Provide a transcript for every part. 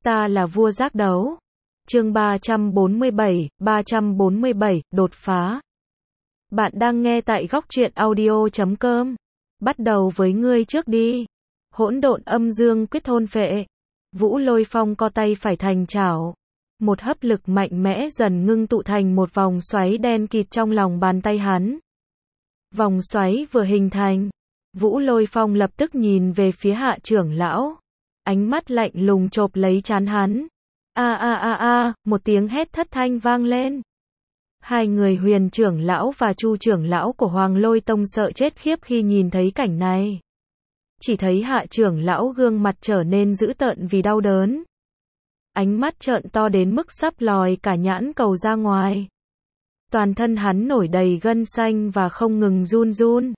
Ta là vua giác đấu. Chương 347, đột phá. Bạn đang nghe tại góc truyện audio.com. Bắt đầu với ngươi trước đi. Hỗn độn âm dương quyết thôn phệ. Vũ Lôi Phong co tay phải thành chảo. Một hấp lực mạnh mẽ dần ngưng tụ thành một vòng xoáy đen kịt trong lòng bàn tay hắn. Vòng xoáy vừa hình thành, Vũ Lôi Phong lập tức nhìn về phía Hạ trưởng lão. Ánh mắt lạnh lùng chộp lấy trán hắn. Một tiếng hét thất thanh vang lên. Hai người Huyền trưởng lão và Chu trưởng lão của Hoàng Lôi Tông sợ chết khiếp khi nhìn thấy cảnh này. Chỉ thấy Hạ trưởng lão gương mặt trở nên dữ tợn vì đau đớn. Ánh mắt trợn to đến mức sắp lòi cả nhãn cầu ra ngoài. Toàn thân hắn nổi đầy gân xanh và không ngừng run run.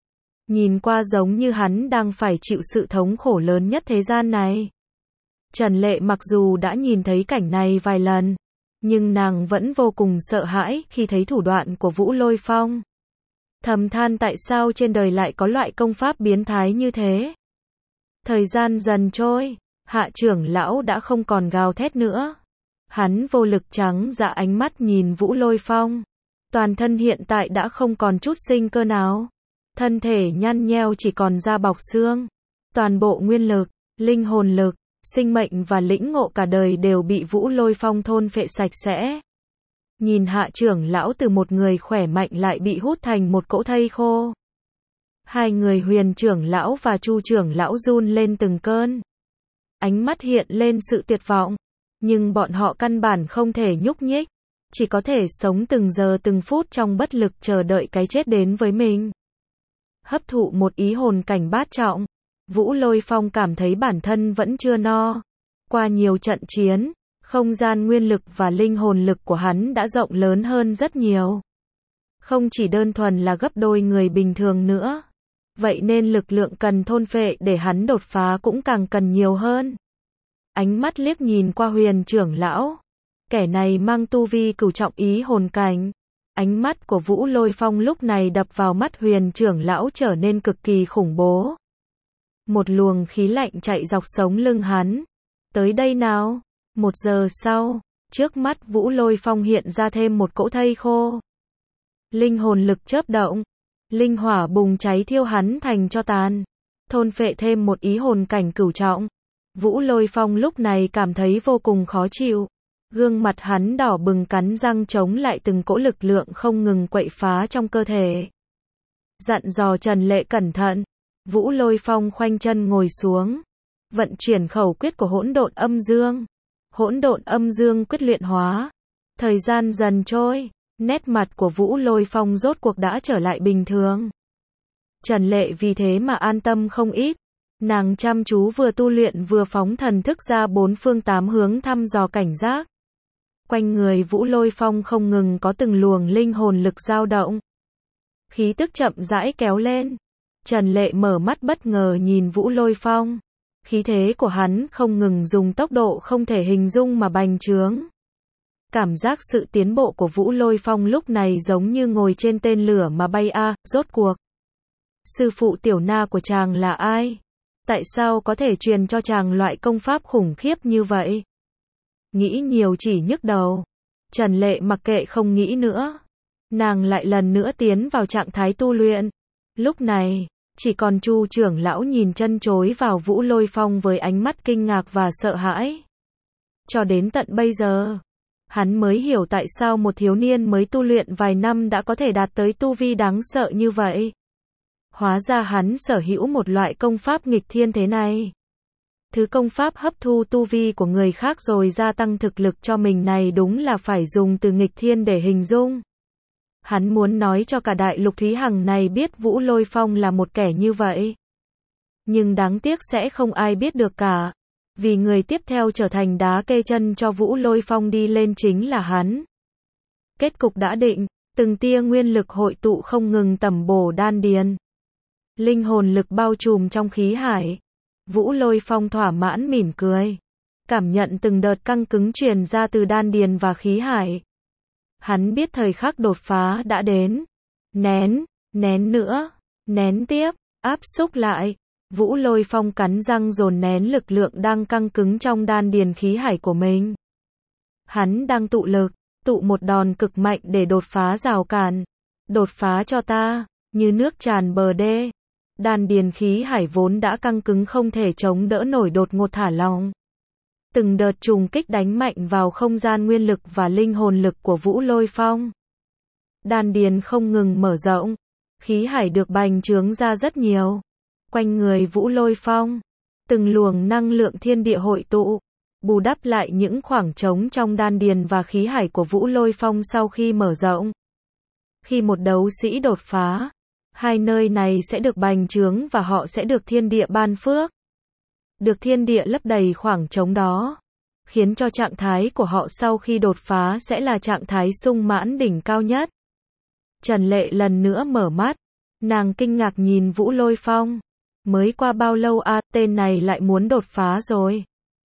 Nhìn qua giống như hắn đang phải chịu sự thống khổ lớn nhất thế gian này. Trần Lệ mặc dù đã nhìn thấy cảnh này vài lần, nhưng nàng vẫn vô cùng sợ hãi khi thấy thủ đoạn của Vũ Lôi Phong. Thầm than tại sao trên đời lại có loại công pháp biến thái như thế. Thời gian dần trôi, Hạ trưởng lão đã không còn gào thét nữa. Hắn vô lực trắng dã ánh mắt nhìn Vũ Lôi Phong. Toàn thân hiện tại đã không còn chút sinh cơ nào. Thân thể nhăn nheo chỉ còn da bọc xương. Toàn bộ nguyên lực, linh hồn lực, sinh mệnh và lĩnh ngộ cả đời đều bị Vũ Lôi Phong thôn phệ sạch sẽ. Nhìn Hạ trưởng lão từ một người khỏe mạnh lại bị hút thành một cỗ thây khô. Hai người Huyền trưởng lão và Chu trưởng lão run lên từng cơn. Ánh mắt hiện lên sự tuyệt vọng. Nhưng bọn họ căn bản không thể nhúc nhích. Chỉ có thể sống từng giờ từng phút trong bất lực chờ đợi cái chết đến với mình. Hấp thụ một ý hồn cảnh bát trọng. Vũ Lôi Phong cảm thấy bản thân vẫn chưa no. Qua nhiều trận chiến, không gian nguyên lực và linh hồn lực của hắn đã rộng lớn hơn rất nhiều. Không chỉ đơn thuần là gấp đôi người bình thường nữa. Vậy nên lực lượng cần thôn phệ để hắn đột phá cũng càng cần nhiều hơn. Ánh mắt liếc nhìn qua Huyền trưởng lão. Kẻ này mang tu vi cửu trọng ý hồn cảnh. Ánh mắt của Vũ Lôi Phong lúc này đập vào mắt Huyền trưởng lão trở nên cực kỳ khủng bố. Một luồng khí lạnh chạy dọc sống lưng hắn. Tới đây nào. 1 giờ sau, trước mắt Vũ Lôi Phong hiện ra thêm một cỗ thây khô. Linh hồn lực chớp động. Linh hỏa bùng cháy thiêu hắn thành tro tàn. Thôn phệ thêm một ý hồn cảnh cửu trọng. Vũ Lôi Phong lúc này cảm thấy vô cùng khó chịu. Gương mặt hắn đỏ bừng cắn răng chống lại từng cỗ lực lượng không ngừng quậy phá trong cơ thể. Dặn dò Trần Lệ cẩn thận. Vũ Lôi Phong khoanh chân ngồi xuống. Vận chuyển khẩu quyết của hỗn độn âm dương. Hỗn độn âm dương quyết luyện hóa. Thời gian dần trôi. Nét mặt của Vũ Lôi Phong rốt cuộc đã trở lại bình thường. Trần Lệ vì thế mà an tâm không ít. Nàng chăm chú vừa tu luyện vừa phóng thần thức ra 4 phương 8 hướng thăm dò cảnh giác. Quanh người Vũ Lôi Phong không ngừng có từng luồng linh hồn lực dao động. Khí tức chậm rãi kéo lên. Trần Lệ mở mắt bất ngờ nhìn Vũ Lôi Phong. Khí thế của hắn không ngừng dùng tốc độ không thể hình dung mà bành trướng. Cảm giác sự tiến bộ của Vũ Lôi Phong lúc này giống như ngồi trên tên lửa mà bay rốt cuộc. Sư phụ tiểu na của chàng là ai? Tại sao có thể truyền cho chàng loại công pháp khủng khiếp như vậy? Nghĩ nhiều chỉ nhức đầu. Trần Lệ mặc kệ không nghĩ nữa. Nàng lại lần nữa tiến vào trạng thái tu luyện. Lúc này, chỉ còn Chu trưởng lão nhìn chân chối vào Vũ Lôi Phong với ánh mắt kinh ngạc và sợ hãi. Cho đến tận bây giờ, hắn mới hiểu tại sao một thiếu niên mới tu luyện vài năm đã có thể đạt tới tu vi đáng sợ như vậy. Hóa ra hắn sở hữu một loại công pháp nghịch thiên thế này. Thứ công pháp hấp thu tu vi của người khác rồi gia tăng thực lực cho mình này đúng là phải dùng từ nghịch thiên để hình dung. Hắn muốn nói cho cả đại lục Thúy Hằng này biết Vũ Lôi Phong là một kẻ như vậy. Nhưng đáng tiếc sẽ không ai biết được cả. Vì người tiếp theo trở thành đá kê chân cho Vũ Lôi Phong đi lên chính là hắn. Kết cục đã định, từng tia nguyên lực hội tụ không ngừng tẩm bổ đan điền. Linh hồn lực bao trùm trong khí hải. Vũ Lôi Phong thỏa mãn mỉm cười. Cảm nhận từng đợt căng cứng truyền ra từ đan điền và khí hải. Hắn biết thời khắc đột phá đã đến. Nén nữa, nén tiếp, áp xúc lại. Vũ Lôi Phong cắn răng dồn nén lực lượng đang căng cứng trong đan điền khí hải của mình. Hắn đang tụ lực, tụ một đòn cực mạnh để đột phá rào cản. Đột phá cho ta, như nước tràn bờ đê. Đan điền khí hải vốn đã căng cứng không thể chống đỡ nổi đột ngột thả lỏng. Từng đợt trùng kích đánh mạnh vào không gian nguyên lực và linh hồn lực của Vũ Lôi Phong. Đan điền không ngừng mở rộng, khí hải được bành trướng ra rất nhiều. Quanh người Vũ Lôi Phong, từng luồng năng lượng thiên địa hội tụ, bù đắp lại những khoảng trống trong đan điền và khí hải của Vũ Lôi Phong sau khi mở rộng. Khi một đấu sĩ đột phá, hai nơi này sẽ được bành trướng và họ sẽ được thiên địa ban phước. Được thiên địa lấp đầy khoảng trống đó, khiến cho trạng thái của họ sau khi đột phá sẽ là trạng thái sung mãn đỉnh cao nhất. Trần Lệ lần nữa mở mắt, nàng kinh ngạc nhìn Vũ Lôi Phong. Mới qua bao lâu tên này lại muốn đột phá rồi.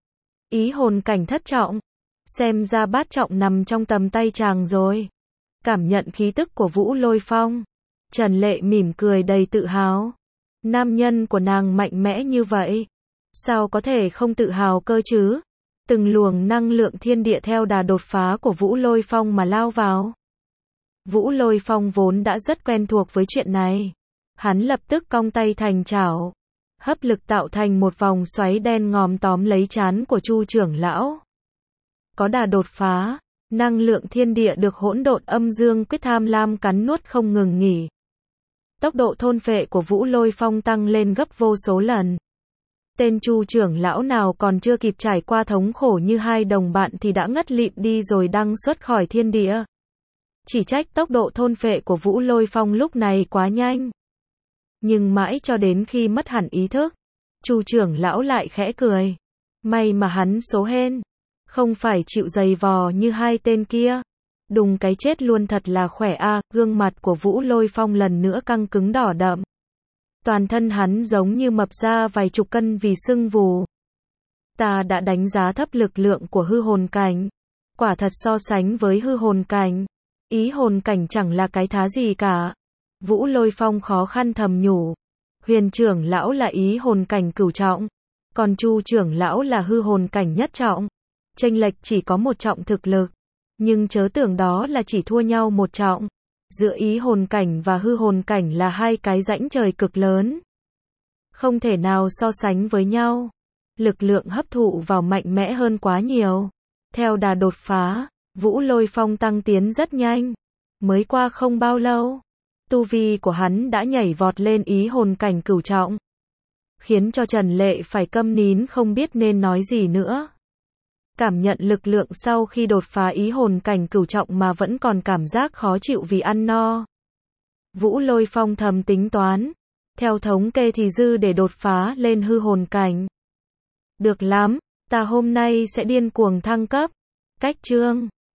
Ý hồn cảnh thất trọng, xem ra bát trọng nằm trong tầm tay chàng rồi. Cảm nhận khí tức của Vũ Lôi Phong, Trần Lệ mỉm cười đầy tự hào. Nam nhân của nàng mạnh mẽ như vậy, sao có thể không tự hào cơ chứ? Từng luồng năng lượng thiên địa theo đà đột phá của Vũ Lôi Phong mà lao vào. Vũ Lôi Phong vốn đã rất quen thuộc với chuyện này. Hắn lập tức cong tay thành chảo, hấp lực tạo thành một vòng xoáy đen ngòm tóm lấy trán của Chu trưởng lão. Có đà đột phá, năng lượng thiên địa được hỗn độn âm dương quyết tham lam cắn nuốt không ngừng nghỉ. Tốc độ thôn phệ của Vũ Lôi Phong tăng lên gấp vô số lần. Tên Chu trưởng lão nào còn chưa kịp trải qua thống khổ như hai đồng bạn thì đã ngất lịm đi rồi đăng xuất khỏi thiên địa. Chỉ trách tốc độ thôn phệ của Vũ Lôi Phong lúc này quá nhanh. Nhưng mãi cho đến khi mất hẳn ý thức, Chu trưởng lão lại khẽ cười. May mà hắn số hên, không phải chịu giày vò như hai tên kia. Đùng cái chết luôn thật là khỏe gương mặt của Vũ Lôi Phong lần nữa căng cứng đỏ đậm. Toàn thân hắn giống như mập ra vài chục cân vì sưng vù. Ta đã đánh giá thấp lực lượng của hư hồn cảnh. Quả thật so sánh với hư hồn cảnh, ý hồn cảnh chẳng là cái thá gì cả. Vũ Lôi Phong khó khăn thầm nhủ. Huyền trưởng lão là ý hồn cảnh cửu trọng, còn Chu trưởng lão là hư hồn cảnh nhất trọng. Chênh lệch chỉ có một trọng thực lực, nhưng chớ tưởng đó là chỉ thua nhau một trọng. Giữa ý hồn cảnh và hư hồn cảnh là hai cái rãnh trời cực lớn, không thể nào so sánh với nhau. Lực lượng hấp thụ vào mạnh mẽ hơn quá nhiều. Theo đà đột phá, Vũ Lôi Phong tăng tiến rất nhanh. Mới qua không bao lâu, tu vi của hắn đã nhảy vọt lên ý hồn cảnh cửu trọng, khiến cho Trần Lệ phải câm nín không biết nên nói gì nữa. Cảm nhận lực lượng sau khi đột phá ý hồn cảnh cửu trọng mà vẫn còn cảm giác khó chịu vì ăn no. Vũ Lôi Phong thầm tính toán, theo thống kê thì dư để đột phá lên hư hồn cảnh. Được lắm, ta hôm nay sẽ điên cuồng thăng cấp. Cách chương